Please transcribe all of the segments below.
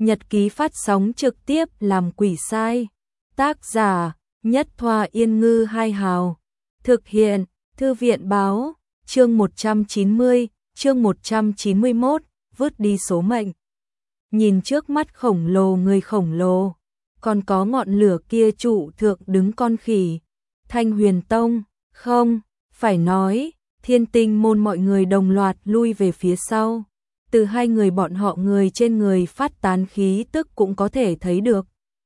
Nhật ký phát sóng trực tiếp làm quỷ sai. Tác giả Nhất Thoa Yên Ngư Hai Hào. Thực hiện Thư viện Báo. Chương 190, chương 191, vứt đi số mệnh. Nhìn trước mắt khổng lồ người khổng lồ, còn có ngọn lửa kia trụ thượng đứng con khỉ. Thanh Huyền Tông, không, phải nói, Thiên Tinh môn mọi người đồng loạt lui về phía sau. Từ hai người bọn họ người trên người phát tán khí tức cũng có thể thấy được.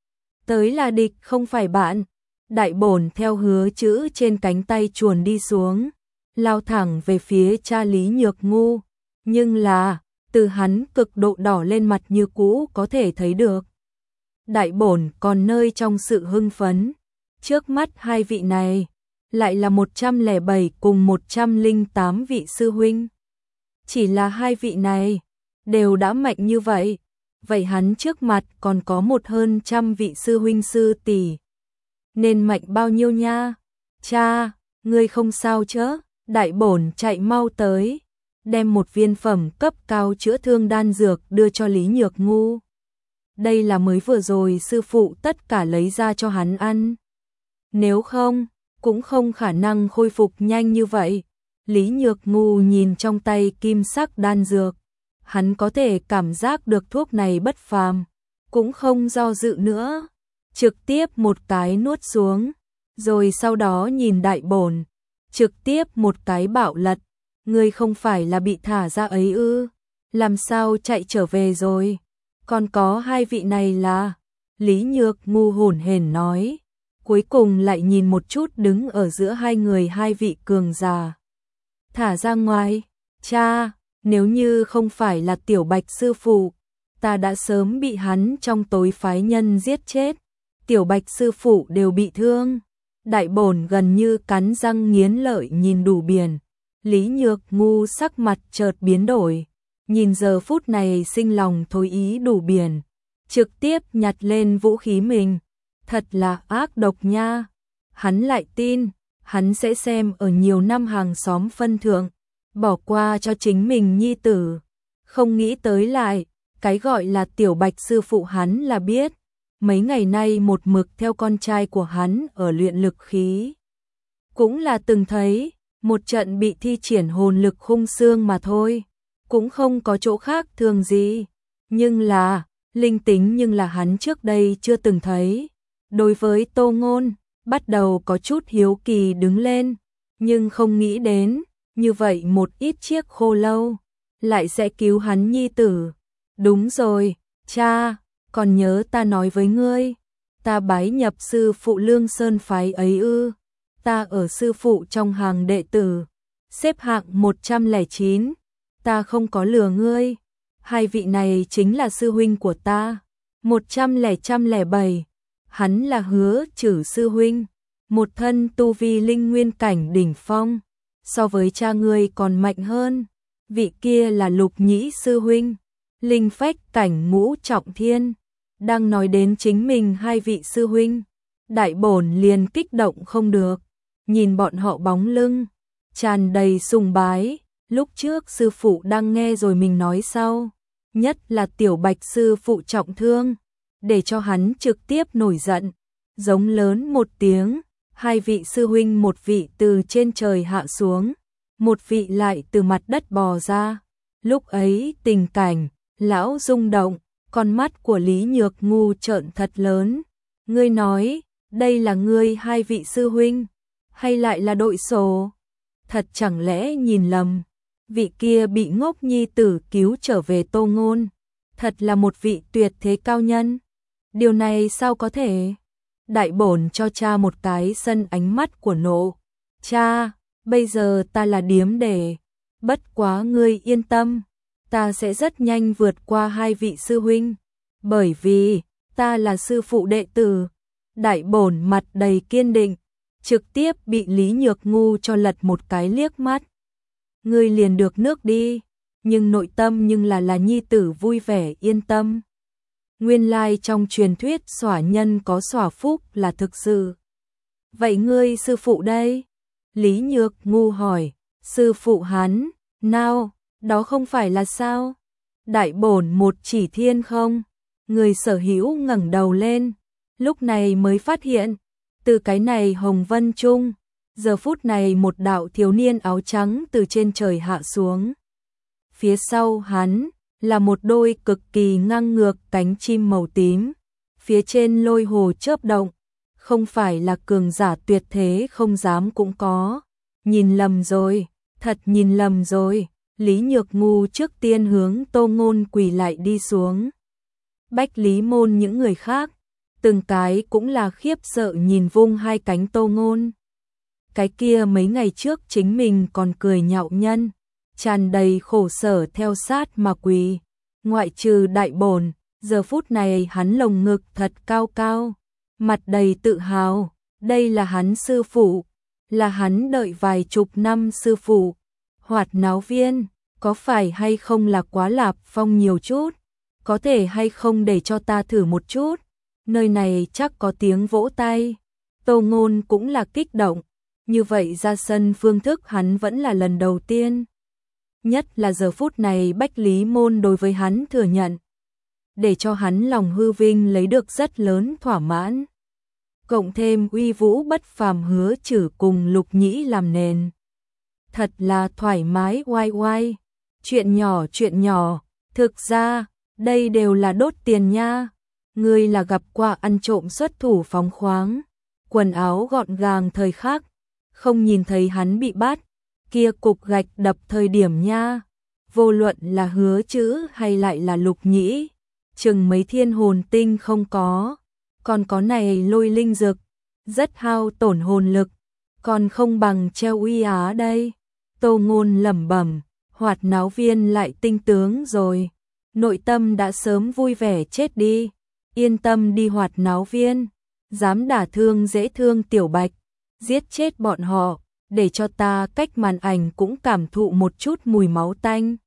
Tới là địch không phải bạn. Đại bổn theo hứa chữ trên cánh tay chuồn đi xuống, lao thẳng về phía cha Lý Nhược Ngu. Nhưng là, từ hắn cực độ đỏ lên mặt như cũ có thể thấy được. Đại bổn còn nơi trong sự hưng phấn. Trước mắt hai vị này, lại là 107 cùng 108 vị sư huynh. Chỉ là hai vị này, đều đã mạnh như vậy. Vậy hắn trước mặt còn có hơn 100 vị sư huynh sư tỷ. Nên mạnh bao nhiêu nha? Cha, ngươi không sao chớ? Đại bổn chạy mau tới, đem một viên phẩm cấp cao chữa thương đan dược đưa cho Lý Nhược Ngu. Đây là mới vừa rồi sư phụ tất cả lấy ra cho hắn ăn. Nếu không, cũng không khả năng khôi phục nhanh như vậy. Lý Nhược Ngu nhìn trong tay kim sắc đan dược. Hắn có thể cảm giác được thuốc này bất phàm. Cũng không do dự nữa. Trực tiếp một cái nuốt xuống. Rồi sau đó nhìn đại bổn. Trực tiếp một cái bạo lật. Ngươi không phải là bị thả ra ấy ư? Làm sao chạy trở về rồi? Còn có hai vị này là... Lý Nhược Ngu hổn hển nói. Cuối cùng lại nhìn một chút đứng ở giữa hai người hai vị cường già. Thả ra ngoài. Cha, nếu như không phải là Tiểu Bạch sư phụ, ta đã sớm bị hắn trong tối phái nhân giết chết. Tiểu Bạch sư phụ đều bị thương. Đại bổn gần như cắn răng nghiến lợi nhìn Đủ Biển. Lý Nhược Ngu sắc mặt chợt biến đổi. Nhìn giờ phút này sinh lòng thối ý Đủ Biển. Trực tiếp nhặt lên vũ khí mình. Thật là ác độc nha. Hắn lại tin, hắn sẽ xem ở nhiều năm hàng xóm phân thượng, bỏ qua cho chính mình nhi tử. Không nghĩ tới lại, cái gọi là Tiểu Bạch sư phụ hắn là biết. Mấy ngày nay một mực theo con trai của hắn ở luyện lực khí. Cũng là từng thấy, một trận bị thi triển hồn lực khung xương mà thôi. Cũng không có chỗ khác thường gì. Nhưng là, linh tính nhưng là hắn trước đây chưa từng thấy. Đối với Tô Ngôn, bắt đầu có chút hiếu kỳ đứng lên. Nhưng không nghĩ đến, như vậy một ít chiếc khô lâu, lại sẽ cứu hắn nhi tử. Đúng rồi, cha, còn nhớ ta nói với ngươi, ta bái nhập sư phụ Lương Sơn phái ấy ư? Ta ở sư phụ trong hàng đệ tử, xếp hạng 109, ta không có lừa ngươi. Hai vị này chính là sư huynh của ta. 107, hắn là Hứa Trử sư huynh, một thân tu vi linh nguyên cảnh đỉnh phong, so với cha ngươi còn mạnh hơn. Vị kia là Lục Nhĩ sư huynh, linh phách cảnh ngũ trọng thiên. Đang nói đến chính mình hai vị sư huynh, đại bổn liền kích động không được, nhìn bọn họ bóng lưng, tràn đầy sùng bái. Lúc trước sư phụ đang nghe rồi mình nói sau, nhất là Tiểu Bạch sư phụ trọng thương, để cho hắn trực tiếp nổi giận, giống lớn một tiếng. Hai vị sư huynh, một vị từ trên trời hạ xuống, một vị lại từ mặt đất bò ra. Lúc ấy tình cảnh, lão rung động, con mắt của Lý Nhược Ngu trợn thật lớn. Ngươi nói, đây là ngươi hai vị sư huynh, hay lại là đội sổ? Thật chẳng lẽ nhìn lầm? Vị kia bị ngốc nhi tử cứu trở về Tô Ngôn, thật là một vị tuyệt thế cao nhân. Điều này sao có thể? Đại bổn cho cha một cái sân ánh mắt của nộ. Cha, bây giờ ta là điếm để, bất quá ngươi yên tâm, ta sẽ rất nhanh vượt qua hai vị sư huynh, bởi vì ta là sư phụ đệ tử. Đại bổn mặt đầy kiên định, trực tiếp bị Lý Nhược Ngu cho lật một cái liếc mắt. Ngươi liền được nước đi, nhưng nội tâm nhưng là nhi tử vui vẻ yên tâm. Nguyên lai trong truyền thuyết xỏa nhân có xỏa phúc là thực sự. Vậy ngươi sư phụ đây? Lý Nhược Ngu hỏi. Sư phụ hắn, nào, đó không phải là sao? Đại bổn một chỉ thiên không? Người sở hữu ngẩng đầu lên, lúc này mới phát hiện, từ cái này hồng vân trung, giờ phút này một đạo thiếu niên áo trắng từ trên trời hạ xuống. Phía sau hắn là một đôi cực kỳ ngang ngược cánh chim màu tím, phía trên lôi hồ chớp động, không phải là cường giả tuyệt thế không dám cũng có. Nhìn lầm rồi, thật nhìn lầm rồi. Lý Nhược Ngu trước tiên hướng Tô Ngôn quỳ lại đi xuống. Bách Lý Môn những người khác, từng cái cũng là khiếp sợ nhìn vung hai cánh Tô Ngôn. Cái kia mấy ngày trước chính mình còn cười nhạo nhân, tràn đầy khổ sở theo sát mà quỳ. Ngoại trừ đại bổn, giờ phút này hắn lồng ngực thật cao cao, mặt đầy tự hào, đây là hắn sư phụ, là hắn đợi vài chục năm sư phụ. Hoạt náo viên, có phải hay không là quá lạp phong nhiều chút, có thể hay không để cho ta thử một chút, nơi này chắc có tiếng vỗ tay. Tô Ngôn cũng là kích động, như vậy ra sân phương thức hắn vẫn là lần đầu tiên. Nhất là giờ phút này Bách Lý Môn đối với hắn thừa nhận, để cho hắn lòng hư vinh lấy được rất lớn thỏa mãn. Cộng thêm uy vũ bất phàm Hứa Trử cùng Lục Nhĩ làm nền. Thật là thoải mái oai oai, chuyện nhỏ, thực ra, đây đều là đốt tiền nha. Ngươi là gặp qua ăn trộm xuất thủ phóng khoáng, quần áo gọn gàng thời khắc, không nhìn thấy hắn bị bắt, kia cục gạch đập thời điểm nha. Vô luận là Hứa Trữ hay lại là Lục Nhĩ, chừng mấy thiên hồn tinh không có, còn có này lôi linh dực, rất hao tổn hồn lực, còn không bằng treo uy á đây. Tô Ngôn lẩm bẩm, Hoạt náo viên lại tinh tướng rồi, nội tâm đã sớm vui vẻ chết đi. Yên tâm đi Hoạt náo viên, dám đả thương dễ thương Tiểu Bạch, giết chết bọn họ, để cho ta cách màn ảnh cũng cảm thụ một chút mùi máu tanh.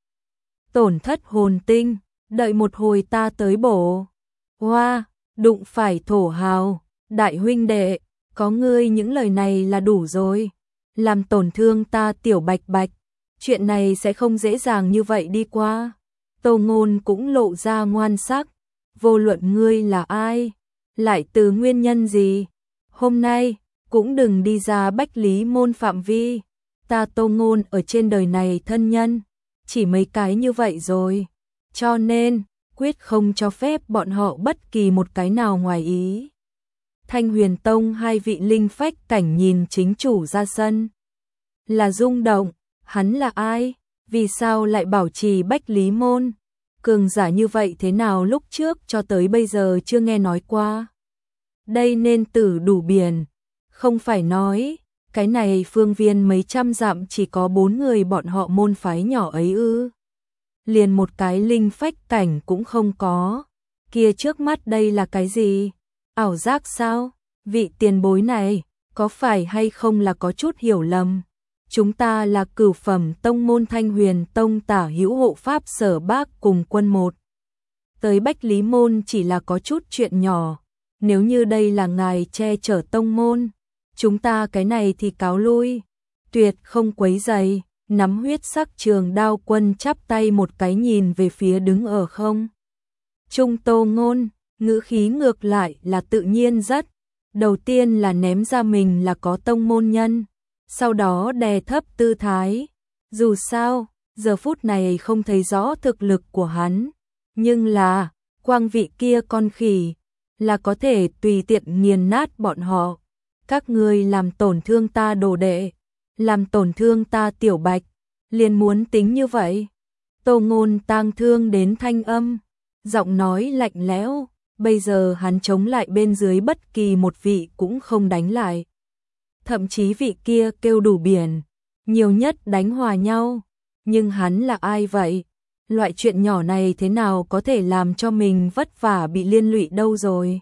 Tổn thất hồn tinh, đợi một hồi ta tới bổ. Hoa, đụng phải thổ hào, đại huynh đệ, có ngươi những lời này là đủ rồi. Làm tổn thương ta Tiểu Bạch Bạch, chuyện này sẽ không dễ dàng như vậy đi qua. Tô Ngôn cũng lộ ra ngoan sắc, vô luận ngươi là ai, lại từ nguyên nhân gì, hôm nay cũng đừng đi ra Bách Lý Môn phạm vi. Ta Tô Ngôn ở trên đời này thân nhân, chỉ mấy cái như vậy rồi, cho nên quyết không cho phép bọn họ bất kỳ một cái nào ngoài ý. Thanh Huyền Tông hai vị linh phách cảnh nhìn chính chủ ra sân, là rung động. Hắn là ai? Vì sao lại bảo trì Bách Lý Môn? Cường giả như vậy thế nào lúc trước cho tới bây giờ chưa nghe nói qua? Đây nên tử đủ biển. Không phải nói, cái này phương viên mấy trăm dặm chỉ có 4 người bọn họ môn phái nhỏ ấy ư? Liền một cái linh phách cảnh cũng không có. Kia trước mắt đây là cái gì? Ảo giác sao? Vị tiền bối này, có phải hay không là có chút hiểu lầm? Chúng ta là cửu phẩm tông môn Thanh Huyền Tông tả hữu hộ pháp Sở Bác cùng quân một. Tới Bách Lý Môn chỉ là có chút chuyện nhỏ, nếu như đây là ngài che chở tông môn, chúng ta cái này thì cáo lui, tuyệt không quấy rầy. Nắm huyết sắc trường đao quân chắp tay một cái nhìn về phía đứng ở không trung Tô Ngôn, ngữ khí ngược lại là tự nhiên rất. Đầu tiên là ném ra mình là có tông môn nhân, sau đó đè thấp tư thái. Dù sao, giờ phút này không thấy rõ thực lực của hắn, nhưng là, quang vị kia con khỉ, là có thể tùy tiện nghiền nát bọn họ. Các ngươi làm tổn thương ta đồ đệ, làm tổn thương ta Tiểu Bạch, liền muốn tính như vậy. Tô Ngôn tang thương đến thanh âm, giọng nói lạnh lẽo, bây giờ hắn chống lại bên dưới bất kỳ một vị cũng không đánh lại. Thậm chí vị kia kêu đủ biển, nhiều nhất đánh hòa nhau, nhưng hắn là ai vậy? Loại chuyện nhỏ này thế nào có thể làm cho mình vất vả bị liên lụy đâu rồi?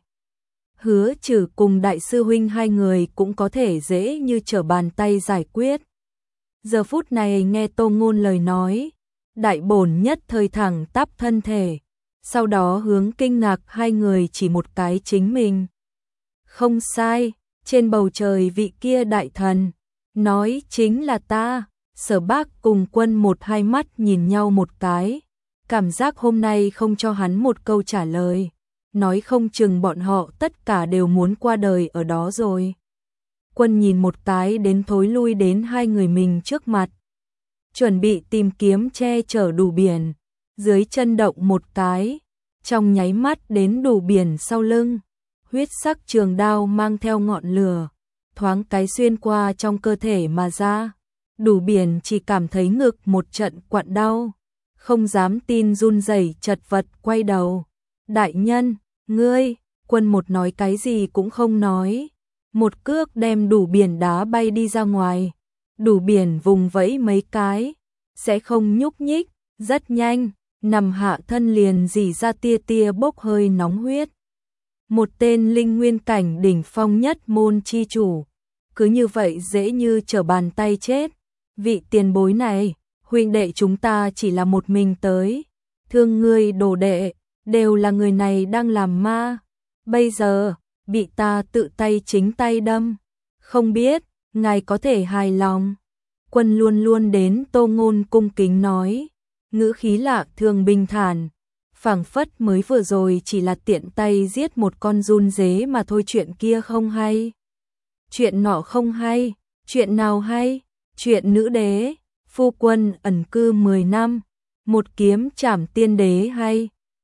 Hứa Trừ cùng đại sư huynh hai người cũng có thể dễ như trở bàn tay giải quyết. Giờ phút này nghe Tô Ngôn lời nói, đại bổn nhất thời thẳng tắp thân thể, sau đó hướng kinh ngạc hai người chỉ một cái chính mình. Không sai, trên bầu trời vị kia đại thần, nói chính là ta. Sở Bác cùng quân một hai mắt nhìn nhau một cái, cảm giác hôm nay không cho hắn một câu trả lời, nói không chừng bọn họ tất cả đều muốn qua đời ở đó rồi. Quân nhìn một cái đến thối lui đến hai người mình trước mặt, chuẩn bị tìm kiếm che chở Đủ Biển, dưới chân động một cái, trong nháy mắt đến Đủ Biển sau lưng, huyết sắc trường đao mang theo ngọn lửa, thoáng cái xuyên qua trong cơ thể mà ra. Đủ Biển chỉ cảm thấy ngực một trận quặn đau, không dám tin run rẩy chật vật quay đầu. Đại nhân, ngươi, Quân một nói cái gì cũng không nói, một cước đem Đủ Biển đá bay đi ra ngoài. Đủ Biển vùng vẫy mấy cái, sẽ không nhúc nhích, rất nhanh, nằm hạ thân liền rỉ ra tia tia bốc hơi nóng huyết. Một tên linh nguyên cảnh đỉnh phong nhất môn chi chủ, cứ như vậy dễ như trở bàn tay chết. Vị tiền bối này, huynh đệ chúng ta chỉ là một mình tới, thương ngươi đồ đệ, đều là người này đang làm ma, bây giờ, bị ta tự tay chính tay đâm, không biết, ngài có thể hài lòng. Quân luôn luôn đến Tô Ngôn cung kính nói, ngữ khí lạ thường bình thản, phảng phất mới vừa rồi chỉ là tiện tay giết một con giun dế mà thôi. Chuyện kia không hay, chuyện nọ không hay, chuyện nào hay? Chuyện nữ đế, phu quân ẩn cư 10 năm, một kiếm trảm tiên đế hay,